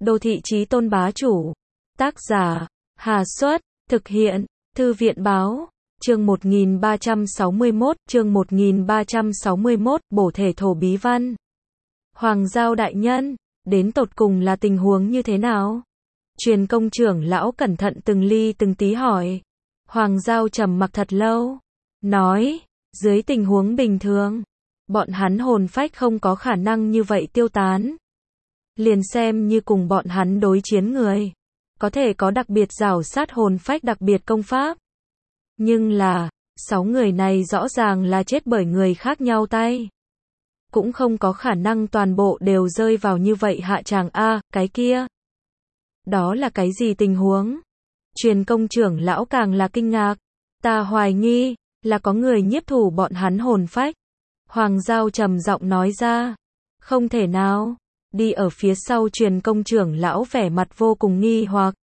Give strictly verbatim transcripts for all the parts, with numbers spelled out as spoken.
Đô thị chí tôn bá chủ. Tác giả, Hà Xuất, thực hiện, Thư viện Báo. Chương một nghìn ba trăm sáu mươi mốt, chương một nghìn ba trăm sáu mươi mốt, bổ thể thổ bí văn. Hoàng Giao đại nhân, đến tột cùng là tình huống như thế nào? Truyền công trưởng lão cẩn thận từng ly từng tí hỏi. Hoàng Giao trầm mặc thật lâu, nói, dưới tình huống bình thường, bọn hắn hồn phách không có khả năng như vậy tiêu tán. Liền xem như cùng bọn hắn đối chiến người, có thể có đặc biệt rảo sát hồn phách đặc biệt công pháp. Nhưng là, sáu người này rõ ràng là chết bởi người khác nhau tay. Cũng không có khả năng toàn bộ đều rơi vào như vậy hạ tràng a, cái kia. Đó là cái gì tình huống? Truyền công trưởng lão càng là kinh ngạc. Ta hoài nghi, là có người nhiếp thủ bọn hắn hồn phách. Hoàng Giao trầm giọng nói ra. Không thể nào. Đi ở phía sau truyền công trưởng lão vẻ mặt vô cùng nghi hoặc.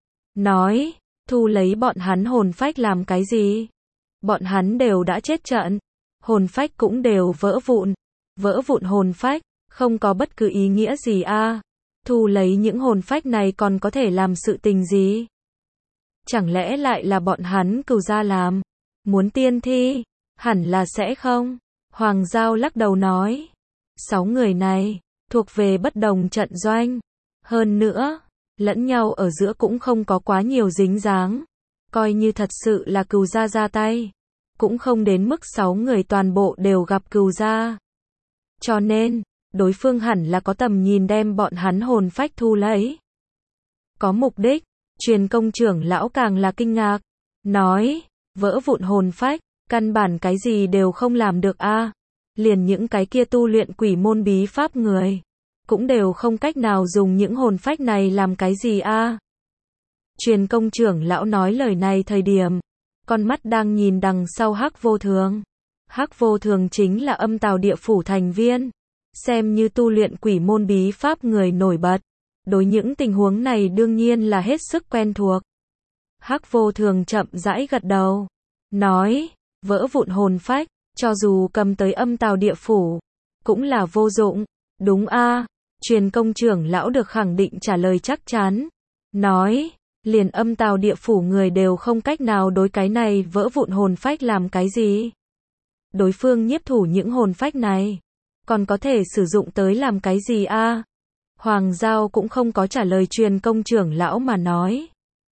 Nói, thu lấy bọn hắn hồn phách làm cái gì? Bọn hắn đều đã chết trận. Hồn phách cũng đều vỡ vụn. Vỡ vụn hồn phách, không có bất cứ ý nghĩa gì a. Thu lấy những hồn phách này còn có thể làm sự tình gì? Chẳng lẽ lại là bọn hắn cừu gia làm? Muốn tiên thi? Hẳn là sẽ không. Hoàng Giao lắc đầu nói. Sáu người này, thuộc về bất đồng trận doanh. Hơn nữa, lẫn nhau ở giữa cũng không có quá nhiều dính dáng. Coi như thật sự là cừu gia ra tay, cũng không đến mức sáu người toàn bộ đều gặp cừu gia. Cho nên, đối phương hẳn là có tầm nhìn đem bọn hắn hồn phách thu lấy. Có mục đích, truyền công trưởng lão càng là kinh ngạc. Nói, vỡ vụn hồn phách, căn bản cái gì đều không làm được a. Liền những cái kia tu luyện quỷ môn bí pháp người, cũng đều không cách nào dùng những hồn phách này làm cái gì a. Truyền công trưởng lão nói lời này thời điểm, con mắt đang nhìn đằng sau Hắc Vô Thường. Hắc Vô Thường chính là Âm Tào Địa Phủ thành viên, xem như tu luyện quỷ môn bí pháp người nổi bật. Đối những tình huống này đương nhiên là hết sức quen thuộc. Hắc Vô Thường chậm rãi gật đầu, nói, vỡ vụn hồn phách, cho dù cầm tới Âm Tào Địa Phủ, cũng là vô dụng. Đúng a. Truyền công trưởng lão được khẳng định trả lời chắc chắn. Nói, liền Âm Tào Địa Phủ người đều không cách nào đối cái này vỡ vụn hồn phách làm cái gì. Đối phương nhiếp thủ những hồn phách này, còn có thể sử dụng tới làm cái gì a? Hoàng Giao cũng không có trả lời truyền công trưởng lão mà nói.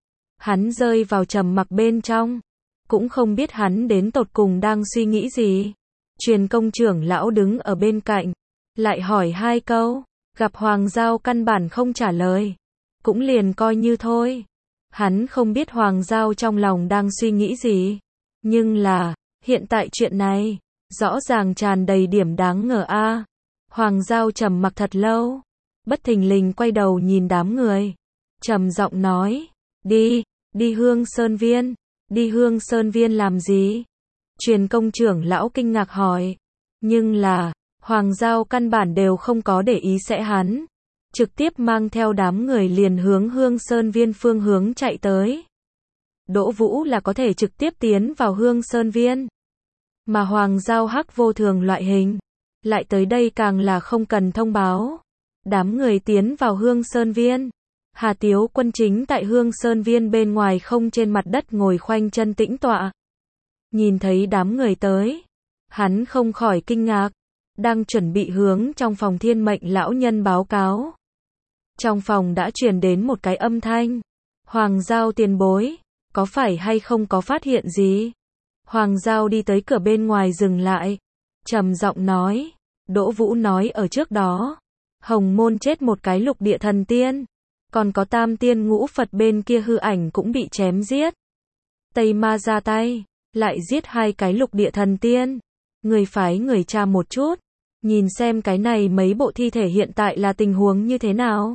Hắn rơi vào trầm mặc bên trong, cũng không biết hắn đến tột cùng đang suy nghĩ gì. Truyền công trưởng lão đứng ở bên cạnh, lại hỏi hai câu, gặp Hoàng Giao căn bản không trả lời, cũng liền coi như thôi. Hắn không biết Hoàng Giao trong lòng đang suy nghĩ gì, nhưng là, hiện tại chuyện này, rõ ràng tràn đầy điểm đáng ngờ a. Hoàng Giao trầm mặc thật lâu, bất thình lình quay đầu nhìn đám người, trầm giọng nói, đi, đi Hương Sơn Viên, đi Hương Sơn Viên làm gì? Truyền công trưởng lão kinh ngạc hỏi, nhưng là, Hoàng Giao căn bản đều không có để ý sẽ hắn, trực tiếp mang theo đám người liền hướng Hương Sơn Viên phương hướng chạy tới. Đỗ Vũ là có thể trực tiếp tiến vào Hương Sơn Viên, mà Hoàng Giao Hắc Vô Thường loại hình, lại tới đây càng là không cần thông báo. Đám người tiến vào Hương Sơn Viên. Hà Tiếu Quân chính tại Hương Sơn Viên bên ngoài không trên mặt đất ngồi khoanh chân tĩnh tọa. Nhìn thấy đám người tới, hắn không khỏi kinh ngạc, đang chuẩn bị hướng trong phòng Thiên Mệnh lão nhân báo cáo. Trong phòng đã truyền đến một cái âm thanh. Hoàng Giao tiền bối, có phải hay không có phát hiện gì? Hoàng Giao đi tới cửa bên ngoài dừng lại, trầm giọng nói, Đỗ Vũ nói ở trước đó, Hồng Môn chết một cái lục địa thần tiên, còn có tam tiên ngũ Phật bên kia hư ảnh cũng bị chém giết. Tây Ma ra tay, lại giết hai cái lục địa thần tiên. Người phái người tra một chút, nhìn xem cái này mấy bộ thi thể hiện tại là tình huống như thế nào.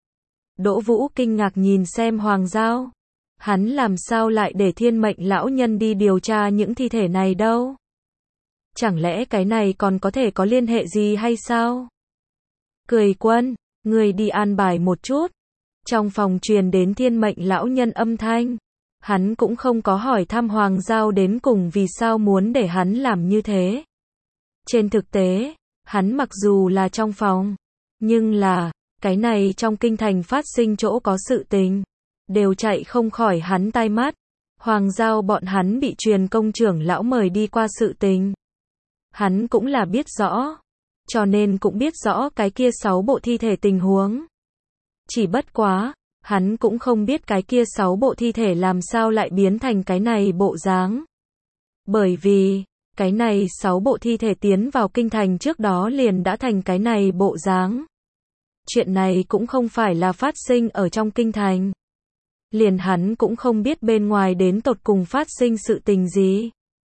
Đỗ Vũ kinh ngạc nhìn xem Hoàng Giao. Hắn làm sao lại để Thiên Mệnh lão nhân đi điều tra những thi thể này đâu? Chẳng lẽ cái này còn có thể có liên hệ gì hay sao? Cười Quân, người đi an bài một chút. Trong phòng truyền đến Thiên Mệnh lão nhân âm thanh. Hắn cũng không có hỏi thăm Hoàng Giao đến cùng vì sao muốn để hắn làm như thế. Trên thực tế, hắn mặc dù là trong phòng, nhưng là, Cái này trong kinh thành phát sinh chỗ có sự tình, đều chạy không khỏi hắn tai mắt. Hoàng Giao bọn hắn bị truyền công trưởng lão mời đi qua sự tình. Hắn cũng là biết rõ, cho nên cũng biết rõ cái kia sáu bộ thi thể tình huống. Chỉ bất quá, hắn cũng không biết cái kia sáu bộ thi thể làm sao lại biến thành cái này bộ dáng. Bởi vì, cái này sáu bộ thi thể tiến vào kinh thành trước đó liền đã thành cái này bộ dáng. Chuyện này cũng không phải là phát sinh ở trong kinh thành. Liền hắn cũng không biết bên ngoài đến tột cùng phát sinh sự tình gì.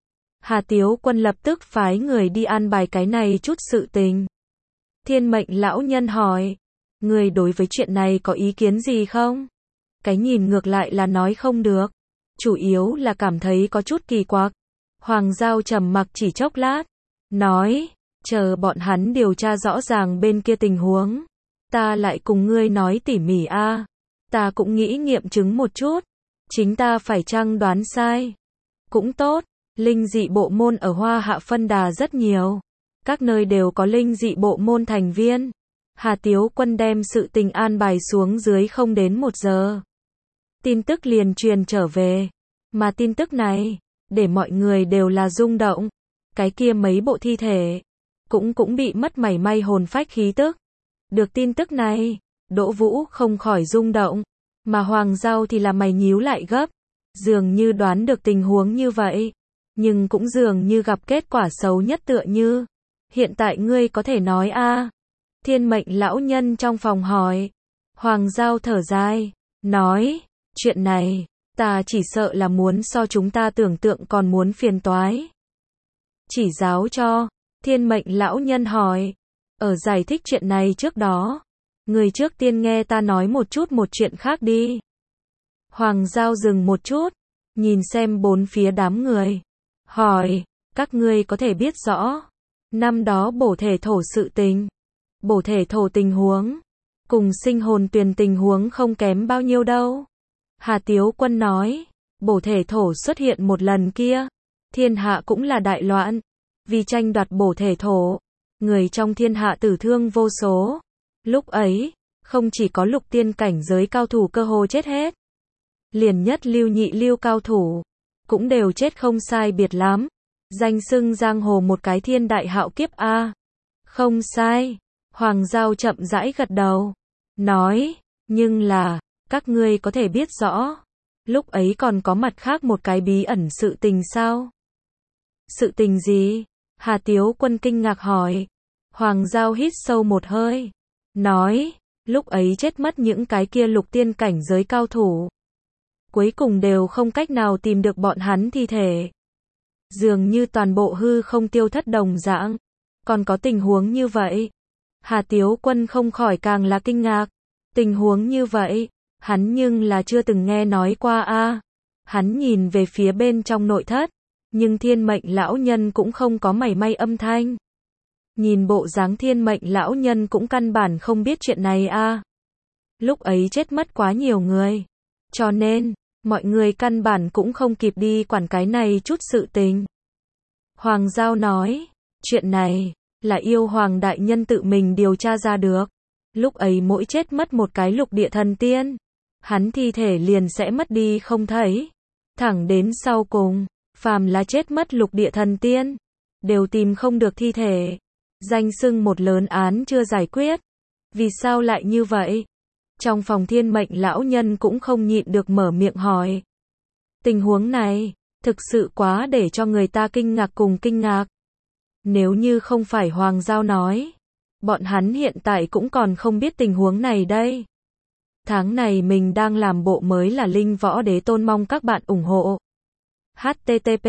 Hà Tiếu Quân lập tức phái người đi an bài cái này chút sự tình. Thiên Mệnh lão nhân hỏi, người đối với chuyện này có ý kiến gì không? Cái nhìn ngược lại là nói không được, chủ yếu là cảm thấy có chút kỳ quặc. Hoàng Giao trầm mặc chỉ chốc lát, nói, chờ bọn hắn điều tra rõ ràng bên kia tình huống, ta lại cùng ngươi nói tỉ mỉ a. Ta cũng nghĩ nghiệm chứng một chút, chính ta phải chăng đoán sai. Cũng tốt, linh dị bộ môn ở Hoa Hạ phân đà rất nhiều, các nơi đều có linh dị bộ môn thành viên. Hà Tiếu Quân đem sự tình an bài xuống dưới không đến một giờ. Tin tức liền truyền trở về, mà tin tức này, để mọi người đều là rung động. Cái kia mấy bộ thi thể, cũng cũng bị mất mảy may hồn phách khí tức. Được tin tức này, Đỗ Vũ không khỏi rung động, mà Hoàng Giao thì là mày nhíu lại gấp, dường như đoán được tình huống như vậy, nhưng cũng dường như gặp kết quả xấu nhất tựa như. Hiện tại ngươi có thể nói a? Thiên Mệnh lão nhân trong phòng hỏi. Hoàng Giao thở dài, nói, chuyện này, ta chỉ sợ là muốn so chúng ta tưởng tượng còn muốn phiền toái. Chỉ giáo cho, Thiên Mệnh lão nhân hỏi, ở giải thích chuyện này trước đó, người trước tiên nghe ta nói một chút một chuyện khác đi. Hoàng Giao dừng một chút, nhìn xem bốn phía đám người, hỏi, các ngươi có thể biết rõ, năm đó bổ thể thổ sự tình, bổ thể thổ tình huống, cùng sinh hồn tuyền tình huống không kém bao nhiêu đâu. Hà Tiếu Quân nói, bổ thể thổ xuất hiện một lần kia, thiên hạ cũng là đại loạn, vì tranh đoạt bổ thể thổ, người trong thiên hạ tử thương vô số. Lúc ấy, không chỉ có lục tiên cảnh giới cao thủ cơ hồ chết hết, liền nhất lưu nhị lưu cao thủ, cũng đều chết không sai biệt lắm. Danh xưng giang hồ một cái thiên đại hạo kiếp a. Không sai. Hoàng Giao chậm rãi gật đầu, nói, nhưng là, các ngươi có thể biết rõ, lúc ấy còn có mặt khác một cái bí ẩn sự tình sao? Sự tình gì? Hà Tiếu Quân kinh ngạc hỏi. Hoàng Giao hít sâu một hơi, nói, lúc ấy chết mất những cái kia lục tiên cảnh giới cao thủ, cuối cùng đều không cách nào tìm được bọn hắn thi thể. Dường như toàn bộ hư không tiêu thất đồng dạng. Còn có tình huống như vậy? Hà Tiếu Quân không khỏi càng là kinh ngạc. Tình huống như vậy, hắn nhưng là chưa từng nghe nói qua a. Hắn nhìn về phía bên trong nội thất, nhưng Thiên Mệnh lão nhân cũng không có mảy may âm thanh. Nhìn bộ dáng Thiên Mệnh lão nhân cũng căn bản không biết chuyện này a. Lúc ấy chết mất quá nhiều người, cho nên, mọi người căn bản cũng không kịp đi quản cái này chút sự tình. Hoàng Giao nói, chuyện này, là yêu hoàng đại nhân tự mình điều tra ra được. Lúc ấy mỗi chết mất một cái lục địa thần tiên, hắn thi thể liền sẽ mất đi không thấy. Thẳng đến sau cùng, phàm là chết mất lục địa thần tiên, đều tìm không được thi thể. Danh xưng một lớn án chưa giải quyết. Vì sao lại như vậy? Trong phòng Thiên Mệnh lão nhân cũng không nhịn được mở miệng hỏi. Tình huống này, thực sự quá để cho người ta kinh ngạc cùng kinh ngạc. Nếu như không phải Hoàng Giao nói, bọn hắn hiện tại cũng còn không biết tình huống này đây. Tháng này mình đang làm bộ mới là Linh Võ Đế Tôn, mong các bạn ủng hộ. H T T P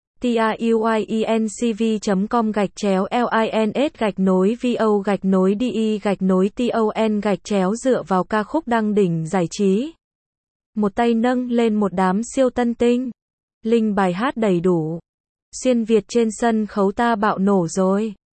TIUYENCV chấm com gạch chéo LINS gạch nối VO gạch nối DI gạch nối TON gạch chéo dựa vào ca khúc đăng đỉnh giải trí. Một tay nâng lên một đám siêu tân tinh. Linh bài hát đầy đủ. Xuyên Việt trên sân khấu ta bạo nổ rồi.